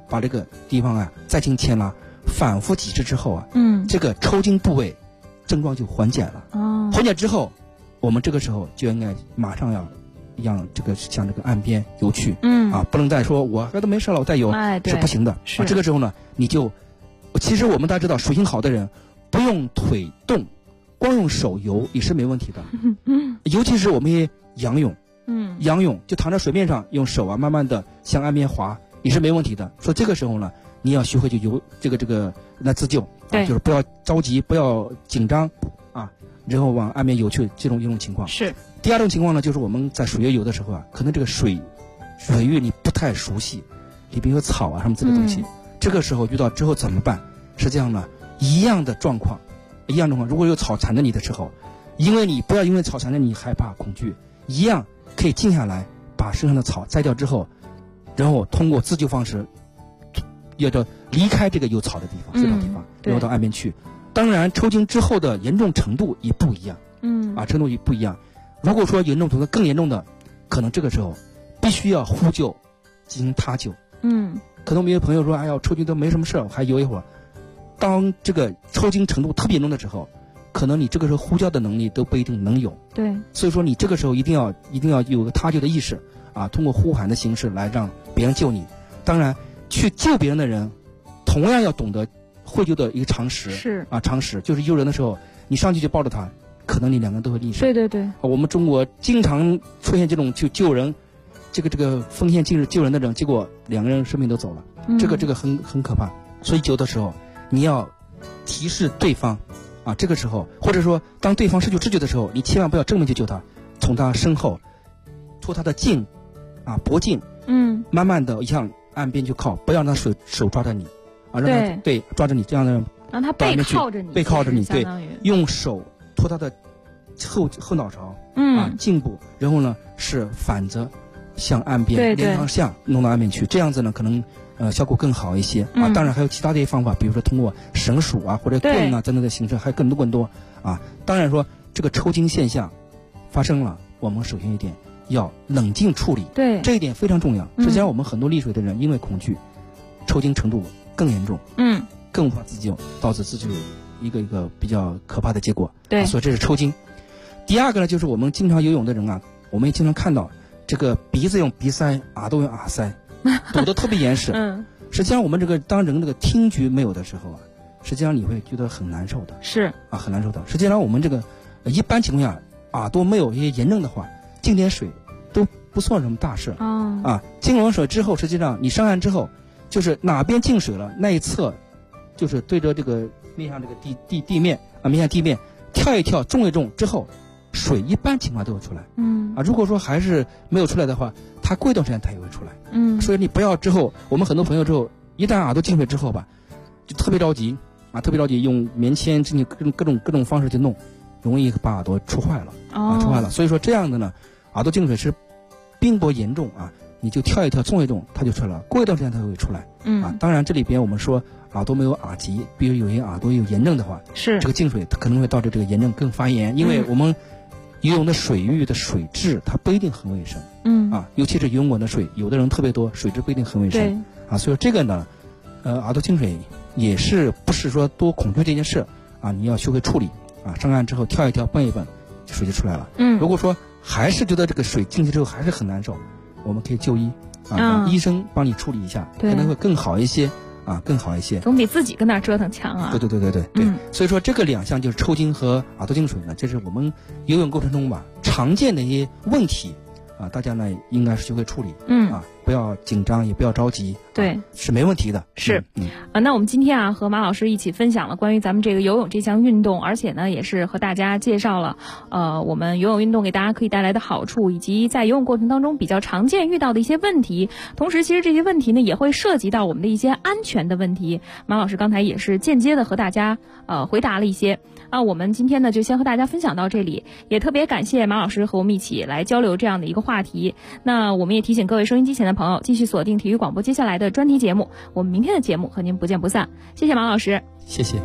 把这个地方啊再进行牵拉，反复几次之后啊，这个抽筋部位症状就缓解了。缓解之后，我们这个时候就应该马上要让这个向这个岸边游去。不能再说我都没事了我再游，是不行的。这个时候呢，你就其实我们大家知道，水性好的人不用腿动，光用手游也是没问题的。尤其是我们也仰泳，仰泳就躺在水面上，用手啊慢慢的向岸边滑也是没问题的。所以这个时候呢，你要学会就游这个来自救，就是不要着急，不要紧张啊，然后往岸边游去。这种一种情况是。 第二种情况呢，就是我们在水域游的时候啊，可能这个水域你不太熟悉，里边有草啊什么之类的东西，这个时候遇到之后怎么办？实际上呢，一样的状况，如果有草缠着你的时候，不要因为草缠着你害怕恐惧，一样可以静下来，把身上的草摘掉之后，然后通过自救方式，要离开这个有草的地方，这种地方，然后到岸边去。当然，抽筋之后的严重程度也不一样，程度也不一样。如果说严重程度更严重的，可能这个时候必须要呼救，进行他救。可能我们有朋友说，哎呀，抽筋都没什么事，我还游一会儿。当这个抽筋程度特别严重的时候，可能你这个时候呼叫的能力都不一定能有。 对， 所以说你这个时候一定要有个他救的意识啊，通过呼喊的形式来让别人救你。当然，去救别人的人，同样要懂得获救的一个常识。 是啊， 常识就是救人的时候，你上去就抱着他，可能你两个人都会溺水。 对。 我们中国经常出现这种去救人，这个奉献尽日救人的人，结果两个人生命都走了。这个很可怕。所以救的时候，你要提示对方啊，这个时候或者说当对方失去知觉的时候，你千万不要正面去救他，从他身后拖他的颈啊脖颈，慢慢的向岸边去靠，不要让他手抓着你啊，让他抓着你，这样的让他背靠着你， 对，用手托他的后脑勺颈部，然后呢是反着向岸边连方向弄到岸边去，这样子呢可能效果更好一些啊。当然还有其他的一些方法，比如说通过绳索啊或者棍啊等等的形式，还有更多啊。当然说这个抽筋现象发生了，我们首先一点要冷静处理， 对， 这一点非常重要。实际上我们很多溺水的人因为恐惧，抽筋程度更严重，更无法自救，导致自己一个比较可怕的结果。 对， 所以这是抽筋。第二个呢，就是我们经常游泳的人啊，我们也经常看到这个鼻子用鼻塞，耳朵用耳塞，堵得特别严实。实际上我们当人这个听觉没有的时候啊，实际上你会觉得很难受的。 是啊，很难受的。实际上我们一般情况下耳朵没有一些炎症的话，进点水都不算什么大事。进完水之后，实际上你上岸之后，就是哪边进水了那一侧，就是对着这个面向这个地面啊，面向地面跳一跳，重一重之后，水一般情况都会出来。如果说还是没有出来的话，它过一段时间它也会出来。所以你不要之后，我们很多朋友之后一旦耳朵进水之后吧，就特别着急啊，用棉签进行各种方式去弄，容易把耳朵戳坏了戳坏了。所以说这样的呢，耳朵进水是并不严重啊，你就跳一跳，重一重，它就出来了。过一段时间它会出来。当然这里边我们说耳朵没有耳疾，比如有些耳朵有炎症的话， 是这个进水它可能会导致这个炎症更发炎，因为我们游泳的水域的水质它不一定很卫生。尤其是游泳馆的水，有的人特别多，水质不一定很卫生。所以这个呢，耳朵进水也是不是说多恐惧这件事啊，你要学会处理啊。上岸之后跳一跳，蹦一蹦，水就出来了。如果说还是觉得这个水进去之后还是很难受，我们可以就医啊，让医生帮你处理一下，可能会更好一些啊，更好一些， 总比自己跟那折腾强啊。 对。所以说这个两项就是抽筋和耳朵进水呢，这是我们游泳过程中吧常见的一些问题啊，大家呢应该是学会处理。不要紧张，也不要着急。 对， 是没问题的。 是。那我们今天啊和马老师一起分享了关于咱们这个游泳这项运动，而且呢也是和大家介绍了我们游泳运动给大家可以带来的好处，以及在游泳过程当中比较常见遇到的一些问题。同时其实这些问题呢也会涉及到我们的一些安全的问题。马老师刚才也是间接的和大家回答了一些。我们今天呢就先和大家分享到这里，也特别感谢马老师和我们一起来交流这样的一个话题。那我们也提醒各位收音机前的朋友继续锁定体育广播接下来的专题节目，我们明天的节目和您不见不散。谢谢马老师。 谢谢。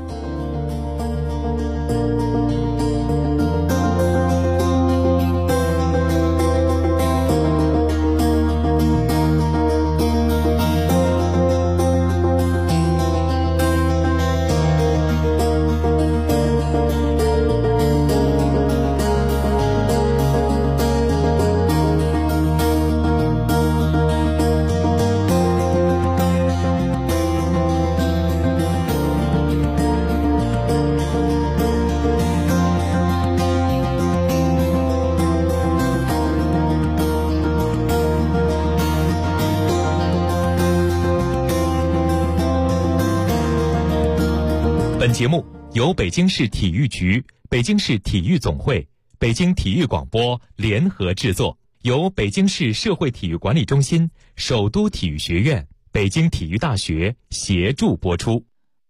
节目由北京市体育局、北京市体育总会、北京体育广播联合制作，由北京市社会体育管理中心、首都体育学院、北京体育大学协助播出。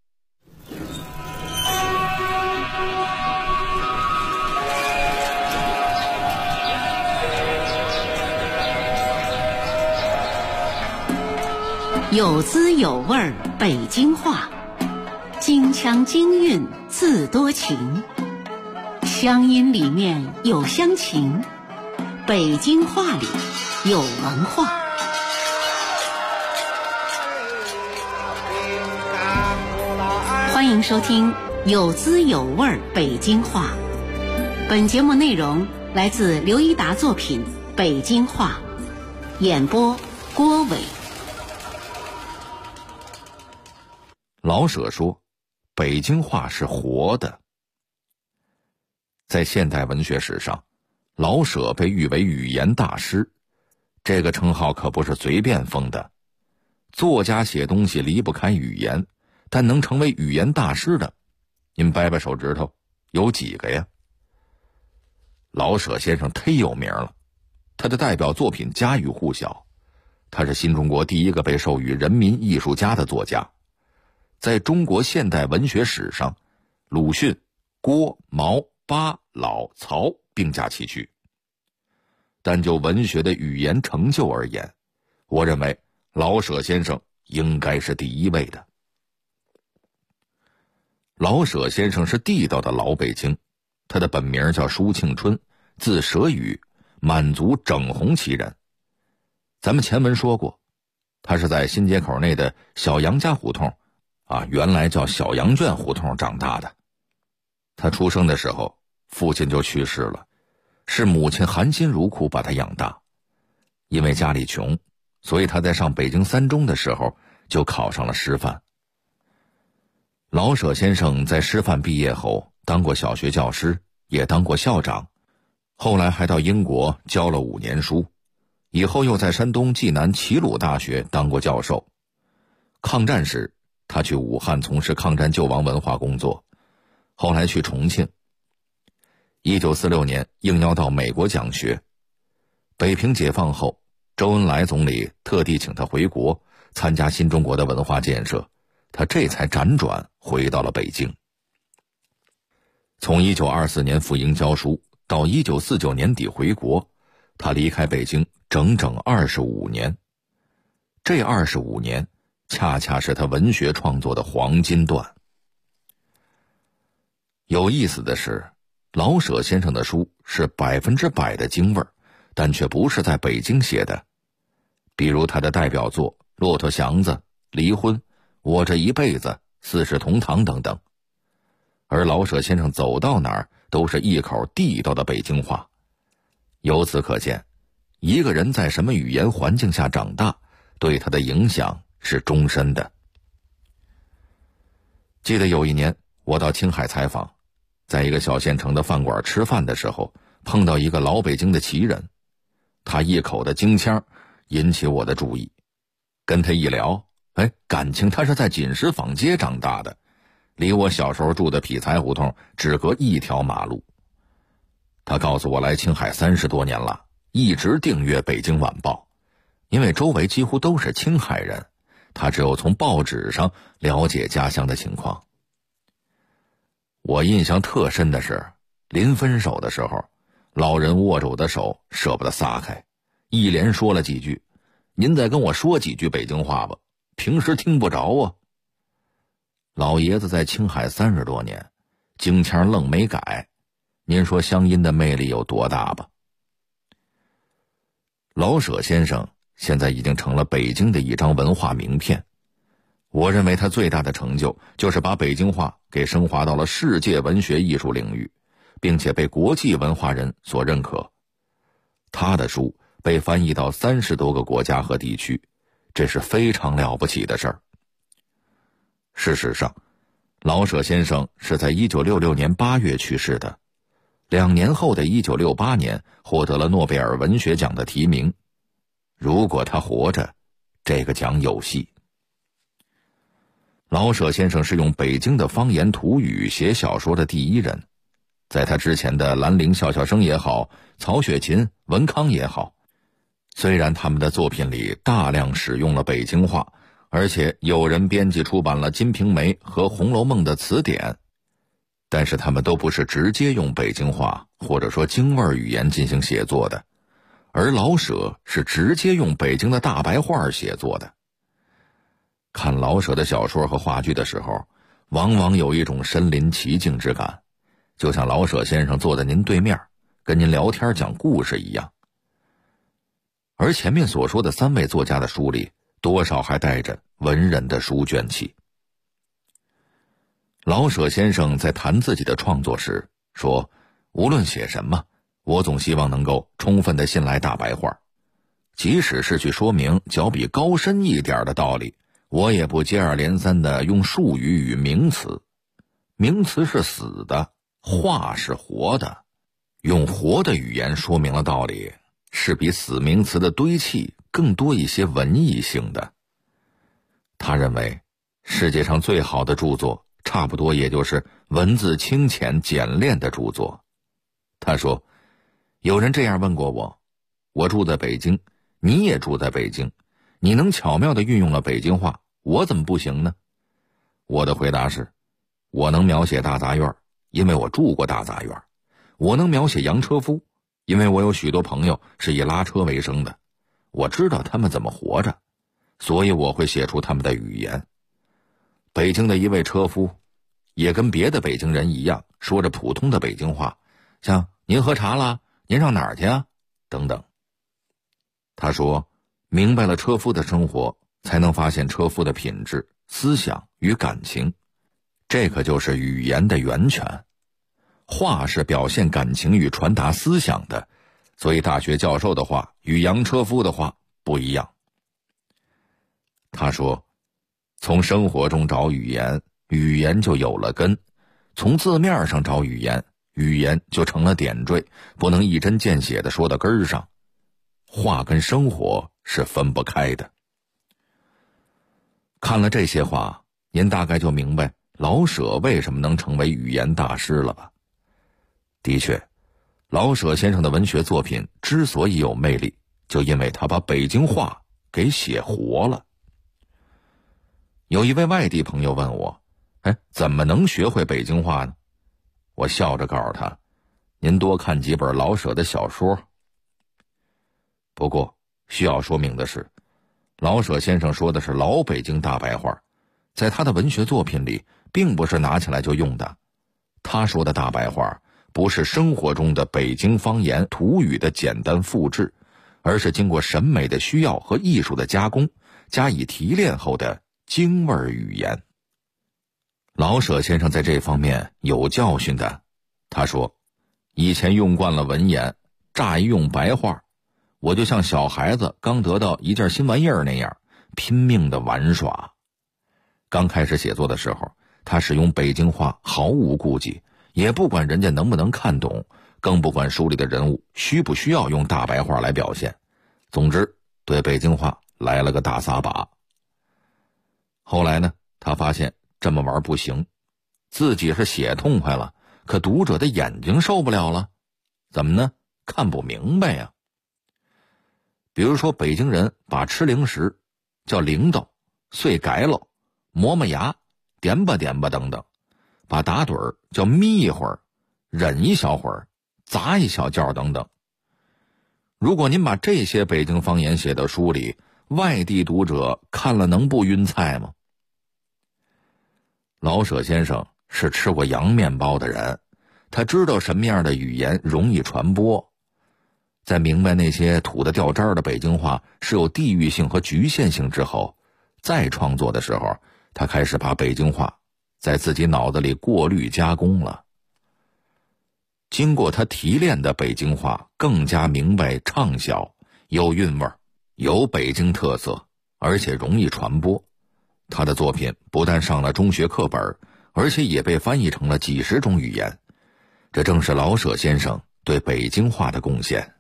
有滋有味儿北京话，京腔京韵自多情，乡音里面有乡情，北京话里有文化。欢迎收听有滋有味儿北京话。本节目内容来自刘一达作品《北京话》，演播郭伟。 老舍说，北京话是活的。在现代文学史上，老舍被誉为语言大师，这个称号可不是随便封的。作家写东西离不开语言，但能成为语言大师的，您掰掰手指头，有几个呀？老舍先生忒有名了，他的代表作品家喻户晓，他是新中国第一个被授予人民艺术家的作家。在中国现代文学史上，鲁迅、郭、毛、巴、老、曹并驾齐驱。但就文学的语言成就而言，我认为老舍先生应该是第一位的。老舍先生是地道的老北京，他的本名叫舒庆春，字舍宇，满族整红旗人。咱们前文说过，他是在新街口内的小杨家胡同原来叫小羊圈胡同长大的。他出生的时候，父亲就去世了，是母亲含辛茹苦把他养大。因为家里穷，所以他在上北京三中的时候就考上了师范。老舍先生在师范毕业后当过小学教师，也当过校长，后来还到英国教了5年书，以后又在山东济南齐鲁大学当过教授。抗战时他去武汉从事抗战救亡文化工作，后来去重庆。1946年应邀到美国讲学。北平解放后，周恩来总理特地请他回国参加新中国的文化建设，他这才辗转回到了北京。从1924年赴英教书到1949年底回国，他离开北京整整25年。这25年恰恰是他文学创作的黄金段。有意思的是，老舍先生的书是100%的京味儿，但却不是在北京写的。比如他的代表作《骆驼祥子》《离婚》《我这一辈子》《四世同堂》等等。而老舍先生走到哪儿都是一口地道的北京话。由此可见，一个人在什么语言环境下长大，对他的影响是终身的。记得有一年我到青海采访，在一个小县城的饭馆吃饭的时候，碰到一个老北京的旗人，他一口的京腔引起我的注意。跟他一聊，感情他是在锦石坊街长大的，离我小时候住的匹才胡同只隔一条马路。他告诉我来青海30多年了，一直订阅《北京晚报》，因为周围几乎都是青海人，他只有从报纸上了解家乡的情况。我印象特深的是，临分手的时候，老人握着我的手舍不得撒开，一连说了几句：“您再跟我说几句北京话吧，平时听不着啊。”老爷子在青海30多年，京腔愣没改，您说乡音的魅力有多大吧？老舍先生现在已经成了北京的一张文化名片。我认为他最大的成就就是把北京话给升华到了世界文学艺术领域，并且被国际文化人所认可。他的书被翻译到30多个国家和地区，这是非常了不起的事儿。事实上，老舍先生是在1966年8月去世的，2年后的1968年获得了诺贝尔文学奖的提名。如果他活着，这个奖有戏。 老舍先生是用北京的方言土语写小说的第一人，在他之前的兰陵笑笑生也好，曹雪芹、文康也好，虽然他们的作品里大量使用了北京话，而且有人编辑出版了《金瓶梅》和《红楼梦》的词典，但是他们都不是直接用北京话或者说京味语言进行写作的，而老舍是直接用北京的大白话写作的。看老舍的小说和话剧的时候，往往有一种身临其境之感，就像老舍先生坐在您对面，跟您聊天讲故事一样。而前面所说的3位作家的书里，多少还带着文人的书卷气。老舍先生在谈自己的创作时说，无论写什么，我总希望能够充分地信赖大白话，即使是去说明较比高深一点的道理，我也不接二连三地用术语与名词。名词是死的，话是活的，用活的语言说明了道理，是比死名词的堆砌更多一些文艺性的。他认为世界上最好的著作差不多也就是文字清浅简练的著作。他说，有人这样问过我，我住在北京，你也住在北京，你能巧妙地运用了北京话，我怎么不行呢？我的回答是，我能描写大杂院，因为我住过大杂院；我能描写洋车夫，因为我有许多朋友是以拉车为生的，我知道他们怎么活着，所以我会写出他们的语言。北京的一位车夫也跟别的北京人一样，说着普通的北京话，像您喝茶啦，您上哪儿去啊等等。他说，明白了车夫的生活，才能发现车夫的品质、思想与感情，这可就是语言的源泉。话是表现感情与传达思想的，所以大学教授的话与洋车夫的话不一样。他说，从生活中找语言，语言就有了根；从字面上找语言，语言就成了点缀，不能一针见血地说到根儿上。话跟生活是分不开的。看了这些话，您大概就明白老舍为什么能成为语言大师了吧？的确，老舍先生的文学作品之所以有魅力，就因为他把北京话给写活了。有一位外地朋友问我，怎么能学会北京话呢？我笑着告诉他，您多看几本老舍的小说。不过需要说明的是，老舍先生说的是老北京大白话，在他的文学作品里并不是拿起来就用的。他说的大白话不是生活中的北京方言土语的简单复制，而是经过审美的需要和艺术的加工，加以提炼后的京味语言。老舍先生在这方面有教训的。他说，以前用惯了文言，乍一用白话，我就像小孩子刚得到一件新玩意儿那样，拼命的玩耍。刚开始写作的时候，他使用北京话毫无顾忌，也不管人家能不能看懂，更不管书里的人物需不需要用大白话来表现。总之，对北京话来了个大撒把。后来呢，他发现这么玩不行，自己是写痛快了，可读者的眼睛受不了了。怎么呢？看不明白呀。比如说，北京人把吃零食叫零豆、碎改喽、磨磨牙、点吧点吧等等，把打盹儿叫眯一会儿、忍一小会儿、砸一小觉等等。如果您把这些北京方言写到书里，外地读者看了能不晕菜吗？老舍先生是吃过洋面包的人，他知道什么样的语言容易传播。在明白那些土得掉渣的北京话是有地域性和局限性之后，再创作的时候，他开始把北京话在自己脑子里过滤加工了。经过他提炼的北京话更加明白畅销，有韵味，有北京特色，而且容易传播。他的作品不但上了中学课本，而且也被翻译成了几十种语言。这正是老舍先生对北京话的贡献。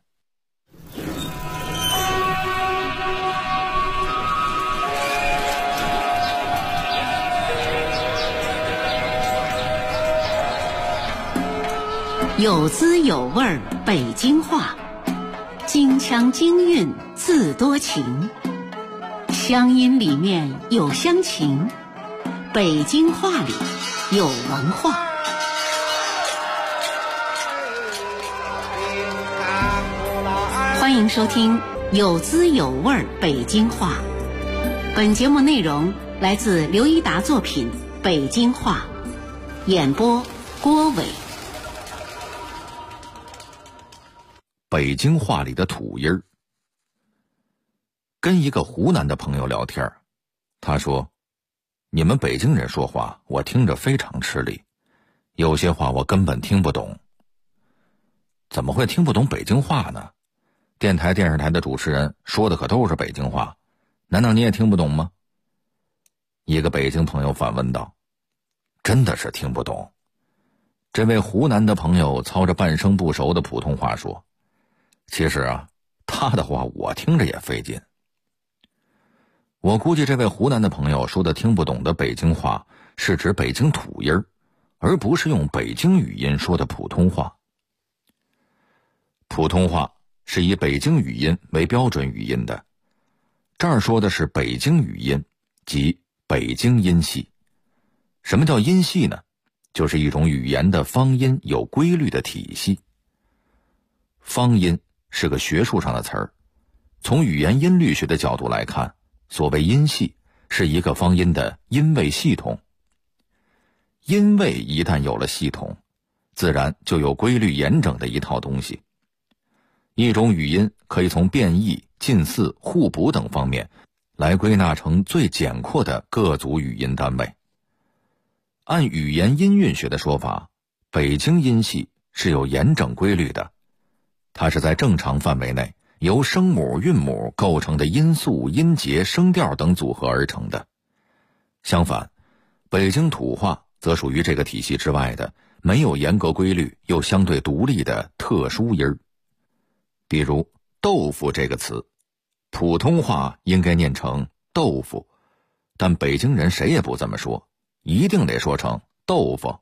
有滋有味北京话，京腔京韵自多情，乡音里面有乡情，北京话里有文化。欢迎收听有滋有味北京话。本节目内容来自刘一达作品《北京话》，演播郭伟。 北京话里的土音儿。跟一个湖南的朋友聊天，他说：“你们北京人说话，我听着非常吃力，有些话我根本听不懂。”怎么会听不懂北京话呢？电台、电视台的主持人说的可都是北京话，难道你也听不懂吗？一个北京朋友反问道：“真的是听不懂。”这位湖南的朋友操着半生不熟的普通话说：“其实啊，他的话我听着也费劲。”我估计这位湖南的朋友说的听不懂的北京话是指北京土音儿，而不是用北京语音说的普通话。普通话是以北京语音为标准语音的，这儿说的是北京语音，即北京音系。什么叫音系呢？就是一种语言的方音有规律的体系。方音是个学术上的词儿，从语言音律学的角度来看，所谓音系是一个方音的音位系统。音位一旦有了系统，自然就有规律严整的一套东西。一种语音可以从变异、近似、互补等方面来归纳成最简括的各组语音单位。按语言音韵学的说法，北京音系是有严整规律的，它是在正常范围内由声母、韵母构成的音素、音节、声调等组合而成的。相反，北京土话则属于这个体系之外的没有严格规律又相对独立的特殊音儿。比如豆腐这个词，普通话应该念成豆腐，但北京人谁也不这么说，一定得说成豆腐。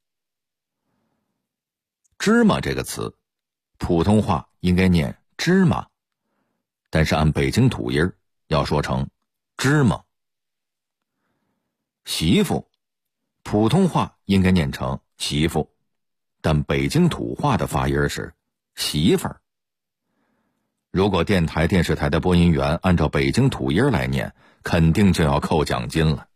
芝麻这个词，普通话应该念芝麻，但是按北京土音要说成芝麻。媳妇，普通话应该念成媳妇，但北京土话的发音是媳妇儿。如果电台、电视台的播音员按照北京土音来念，肯定就要扣奖金了。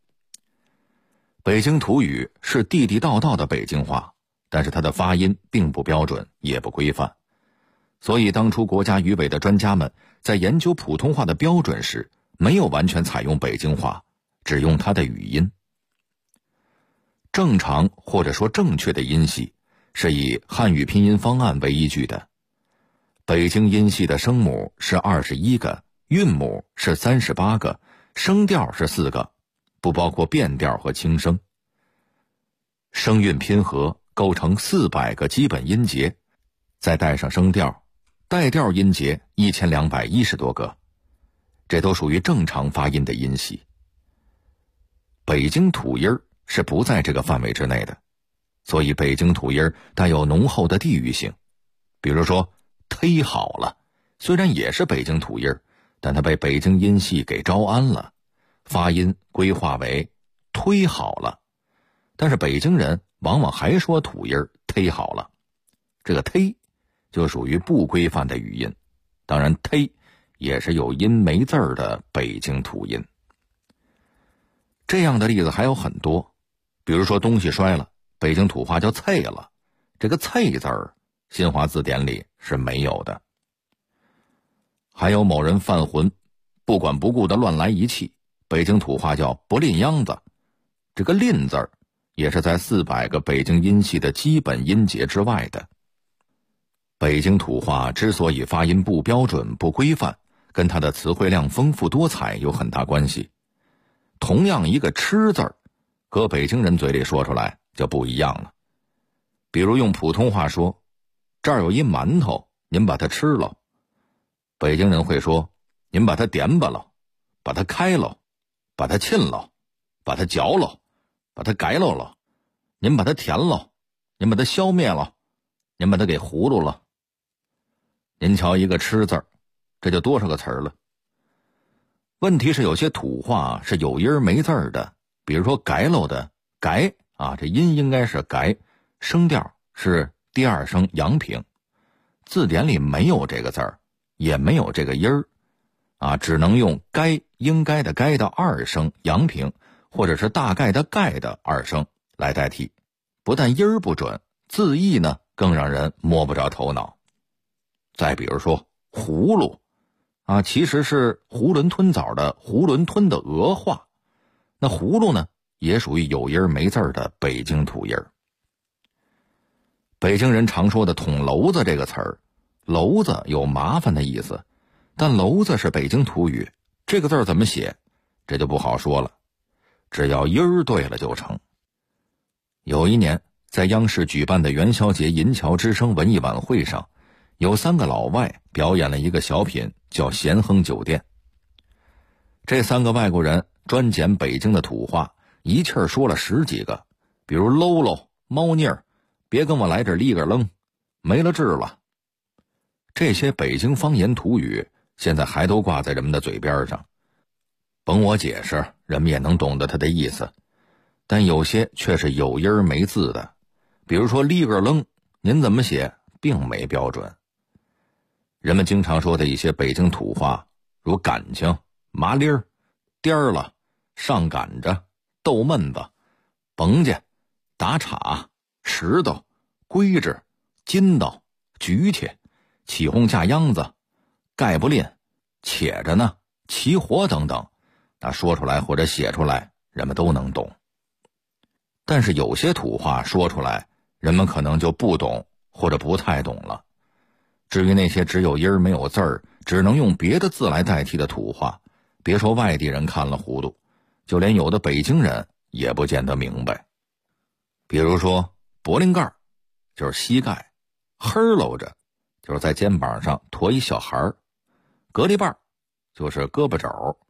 北京土语是地地道道的北京话，但是它的发音并不标准，也不规范。所以当初国家语委的专家们在研究普通话的标准时，没有完全采用北京话，只用它的语音。正常或者说正确的音系是以汉语拼音方案为依据的。北京音系的声母是21个，韵母是38个，声调是4个，不包括变调和轻声。声韵拼合构成400个基本音节，再带上声调，带调音节1210多个，这都属于正常发音的音系。北京土音是不在这个范围之内的，所以北京土音带有浓厚的地域性。比如说忒好了，虽然也是北京土音，但它被北京音系给招安了，发音规划为忒好了。但是北京人往往还说土音忒好了，这个忒就属于不规范的语音，当然忒也是有音没字儿的北京土音。这样的例子还有很多，比如说东西摔了，北京土话叫啐了，这个啐字儿新华字典里是没有的。还有某人犯浑，不管不顾的乱来一气，北京土话叫不吝秧子，这个吝字儿也是在400个北京音系的基本音节之外的。北京土话之所以发音不标准不规范，跟它的词汇量丰富多彩有很大关系。同样一个吃字儿，搁北京人嘴里说出来就不一样了。比如用普通话说，这儿有一馒头，您把它吃了。北京人会说，您把它点吧了，把它开了，把它沁了，把它嚼了，把它改了了，您把它填了，您把它消灭了， 您把它给葫芦了。您瞧一个吃字儿，这就多少个词儿了。问题是有些土话是有音没字儿的，比如说改喽的改啊，这音应该是改，声调是第二声阳平，字典里没有这个字儿，也没有这个音儿啊，只能用该应该的该的二声阳平，或者是大概的概的二声来代替。不但音儿不准，字义呢更让人摸不着头脑。再比如说葫芦啊，其实是囫囵吞枣的囫囵吞的俄话，那葫芦呢也属于有音没字的北京土音。北京人常说的捅娄子这个词儿，娄子有麻烦的意思，但娄子是北京土语，这个字怎么写这就不好说了，只要音儿对了就成。有一年在央视举办的元宵节银桥之声文艺晚会上，有3个老外表演了一个小品叫咸亨酒店。这3个外国人专捡北京的土话，一气儿说了10几个，比如喽喽、猫腻儿、别跟我来这立个愣、没了治了。这些北京方言土语现在还都挂在人们的嘴边上，甭我解释，人们也能懂得它的意思，但有些却是有音没字的，比如说立个愣，您怎么写并没标准。人们经常说的一些北京土话，如感情、麻利儿、颠儿了、上赶着、逗闷子、甭家、打岔、石头、规制、筋道、举起、起哄架秧子、盖不吝、且着呢、齐活等等，那说出来或者写出来人们都能懂。但是有些土话说出来人们可能就不懂或者不太懂了。至于那些只有音没有字儿，只能用别的字来代替的土话，别说外地人看了糊涂，就连有的北京人也不见得明白。比如说柏林盖就是膝盖，呵喽着就是在肩膀上驮一小孩儿，隔篱瓣就是胳膊肘，